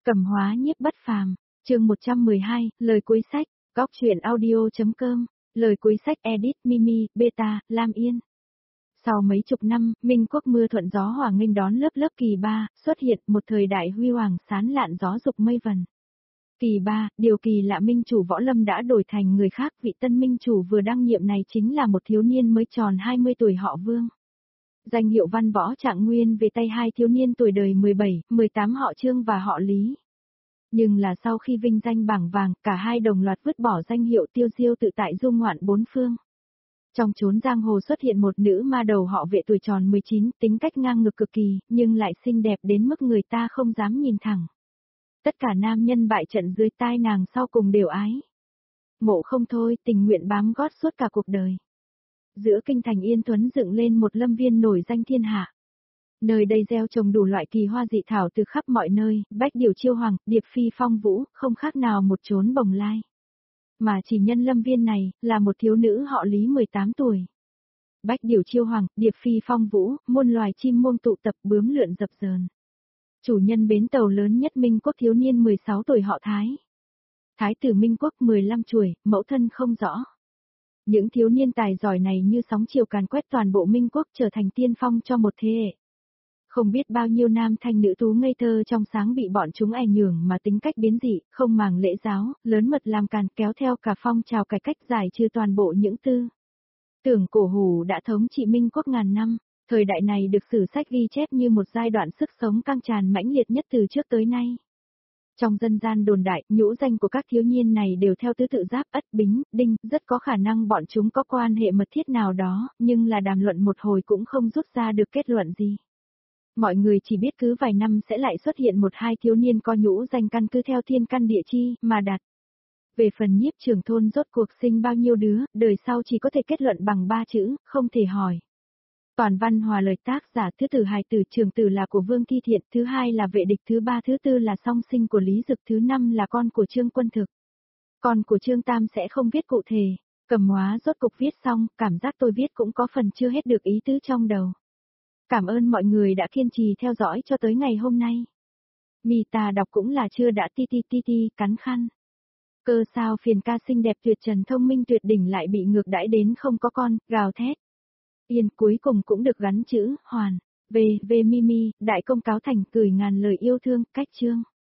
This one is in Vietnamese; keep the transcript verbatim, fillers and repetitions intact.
Cẩm Hóa nhiếp bất phàm, chương một trăm mười hai, lời cuối sách, góc truyện audio.com, lời cuối sách edit Mimi, Beta, Lam Yên. Sau mấy chục năm, Minh quốc mưa thuận gió hòa nghênh đón lớp lớp kỳ ba, xuất hiện một thời đại huy hoàng sán lạn gió dục mây vần. Kỳ ba, điều kỳ lạ minh chủ võ lâm đã đổi thành người khác, vị tân minh chủ vừa đăng nhiệm này chính là một thiếu niên mới tròn hai mươi tuổi họ Vương. Danh hiệu văn võ trạng nguyên về tay hai thiếu niên tuổi đời mười bảy, mười tám họ Trương và họ Lý. Nhưng là sau khi vinh danh bảng vàng, cả hai đồng loạt vứt bỏ danh hiệu tiêu diêu tự tại du ngoạn bốn phương. Trong chốn giang hồ xuất hiện một nữ ma đầu họ Vệ tuổi tròn mười chín, tính cách ngang ngược cực kỳ, nhưng lại xinh đẹp đến mức người ta không dám nhìn thẳng. Tất cả nam nhân bại trận dưới tai nàng sau cùng đều ái mộ không thôi, tình nguyện bám gót suốt cả cuộc đời. Giữa kinh thành Yên Tuấn dựng lên một lâm viên nổi danh thiên hạ. Nơi đây gieo trồng đủ loại kỳ hoa dị thảo từ khắp mọi nơi, bách điểu chiêu hoàng, điệp phi phong vũ, không khác nào một chốn bồng lai. Mà chỉ nhân lâm viên này, là một thiếu nữ họ Lý mười tám tuổi. Bách điểu chiêu hoàng, điệp phi phong vũ, muôn loài chim muông tụ tập bướm lượn dập dờn. Chủ nhân bến tàu lớn nhất Minh quốc thiếu niên mười sáu tuổi họ Thái. Thái tử Minh quốc mười lăm tuổi, mẫu thân không rõ. Những thiếu niên tài giỏi này như sóng chiều càn quét toàn bộ Minh quốc trở thành tiên phong cho một thế hệ. Không biết bao nhiêu nam thanh nữ tú ngây thơ trong sáng bị bọn chúng ảnh hưởng mà tính cách biến dị, không màng lễ giáo, lớn mật làm càn kéo theo cả phong trào cải cách giải trừ toàn bộ những tư tưởng cổ hủ đã thống trị Minh quốc ngàn năm. Thời đại này được sử sách ghi chép như một giai đoạn sức sống căng tràn mãnh liệt nhất từ trước tới nay. Trong dân gian đồn đại, nhũ danh của các thiếu niên này đều theo thứ tự Giáp, Ất, Bính, Đinh, rất có khả năng bọn chúng có quan hệ mật thiết nào đó, nhưng là đàm luận một hồi cũng không rút ra được kết luận gì. Mọi người chỉ biết cứ vài năm sẽ lại xuất hiện một hai thiếu niên có nhũ danh căn cứ theo thiên căn địa chi mà đặt. Về phần nhiếp trưởng thôn rốt cuộc sinh bao nhiêu đứa, đời sau chỉ có thể kết luận bằng ba chữ, không thể hỏi. Toàn văn hòa lời tác giả, thứ tử hài tử trường tử là của Vương Thi Thiện, thứ hai là Vệ Địch, thứ ba thứ tư là song sinh của Lý Dực, thứ năm là con của Trương Quân Thực. Con của Trương Tam sẽ không viết cụ thể. Cẩm Hóa rốt cục viết xong, cảm giác tôi viết cũng có phần chưa hết được ý tứ trong đầu. Cảm ơn mọi người đã kiên trì theo dõi cho tới ngày hôm nay. Mi ta đọc cũng là chưa đã ti ti ti ti, cắn khăn. Cơ sao phiền ca xinh đẹp tuyệt trần thông minh tuyệt đỉnh lại bị ngược đãi đến không có con, gào thét. Yên cuối cùng cũng được gắn chữ, hoàn. Về, về Mimi, đại công cáo thành gửi ngàn lời yêu thương, cách chương.